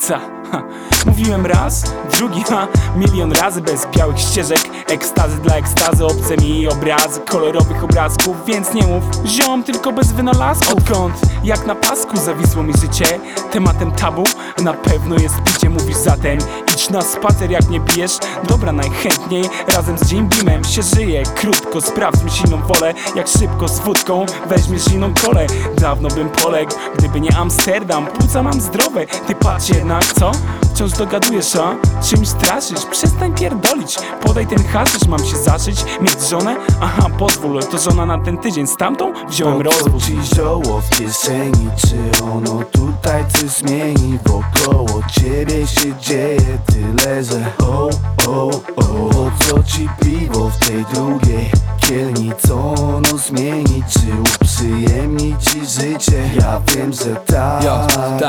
Ta. Mówiłem raz, drugi, milion razy bez białych ścieżek. Ekstazy dla ekstazy, obce mi obrazy kolorowych obrazków. Więc nie mów ziom, tylko bez wynalazków. Odkąd, jak na pasku zawisło mi życie, tematem tabu na pewno jest picie. Mówisz zatem, idź na spacer, jak nie pijesz. Dobra, najchętniej razem z Jim Beamem się żyje. Krótko, sprawdź mi silną wolę, jak szybko z wódką weźmiesz inną kolę. Dawno bym poległ, gdyby nie Amsterdam. Płuca mam zdrowe, ty patrz jednak, co? Wciąż dogadujesz, a? Czymś straszysz? Przestań pierdolić, podaj ten haszysz. Mam się zaszyć, mieć żonę? Aha, pozwól, to żona na ten tydzień. Z tamtą wziąłem rozwód. Ci zioło w kieszeni, czy ono tutaj coś zmieni? Wokoło ciebie się dzieje tyle, że po co ci piwo w tej drugiej kielni? Co ono zmieni? Czy uprzyjemni ci życie? Ja wiem, że tak. Jo,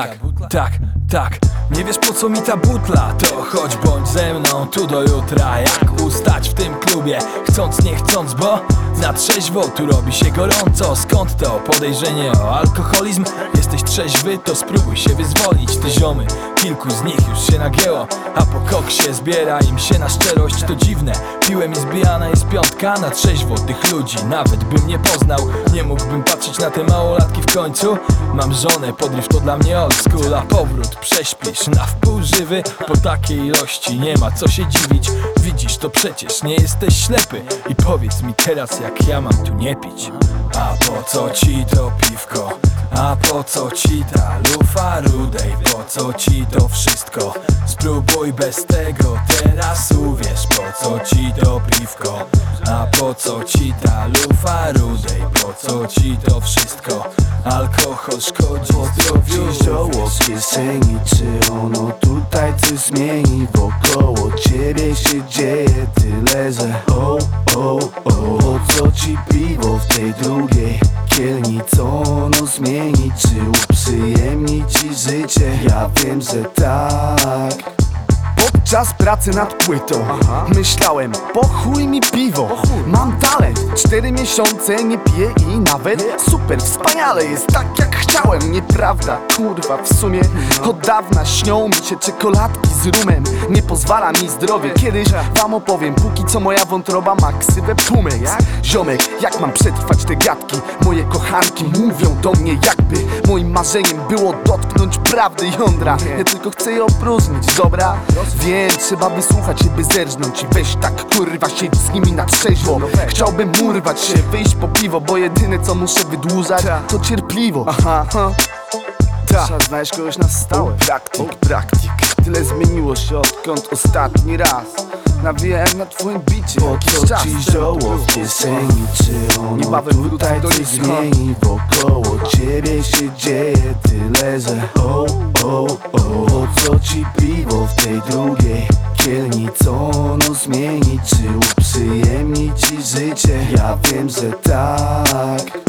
tak. Nie wiesz po co mi ta butla? To chodź bądź ze mną tu do jutra. Jak ustać w tym klubie, chcąc nie chcąc, bo na trzeźwo tu robi się gorąco. Skąd to podejrzenie o alkoholizm? Jesteś trzeźwy, to spróbuj się wyzwolić. Te ziomy, kilku z nich już się nagięło, a po koksie zbiera im się na szczerość. To dziwne, piłem i zbijana jest piątka. Na trzeźwo tych ludzi nawet bym nie poznał. Nie mógłbym patrzeć na te małolatki w końcu. Mam żonę, podryw to dla mnie old school, a powrót prześpisz na wpół żywy. Po takiej ilości nie ma co się dziwić. Widzisz to przecież, nie jesteś ślepy. I powiedz mi teraz, jak ja mam tu nie pić. A po co ci to piwko? A po co ci ta lufa rudej? Po co ci to wszystko? Spróbuj bez tego, teraz uwierz. Po co ci to piwko? A po co ci ta lufa rudej? Po co ci to wszystko? Alkohol szkodzi zdrowiu. Ci zioło w kieszeni, czy ono tutaj coś zmieni? Wokoło ciebie się dzieje tyle, że po co ci piwo w tej drugiej kielni? Co ono zmieni? Czy uprzyjemni ci życie? Ja wiem, że tak. Podczas pracy nad płytą myślałem, po chuj mi piwo, mam talent, 4 miesiące nie piję i nawet super, wspaniale jest tak jak chciałem. Nieprawda, kurwa, w sumie od dawna śnią mi się czekoladki z rumem. Nie pozwala mi zdrowie, kiedyś wam opowiem. Póki co moja wątroba ma ksywę Pumex. Ziomek, jak mam przetrwać te gadki? Moje kochanki mówią do mnie, jakby moim marzeniem było dotknąć prawdy jądra. Ja tylko chcę je opróżnić, dobra? Wiem, trzeba wysłuchać, by zerżnąć. I weź tak, kurwa, siedź z nimi na trzeźwo. Chciałbym urwać się, wyjść po piwo, bo jedyne co muszę wydłużać to cierpliwość. Trzeba znaleźć kogoś na stałe. Praktyk. Tyle zmieniło się odkąd ostatni raz nawijałem na twoim bicie. Po co ci zioło w kieszeni? Czy ono tutaj coś zmieni? Wokoło ciebie się dzieje tyle, że po co ci piwo w tej drugiej kielni? Co ono zmieni? Czy uprzyjemni ci życie? Ja wiem, że tak.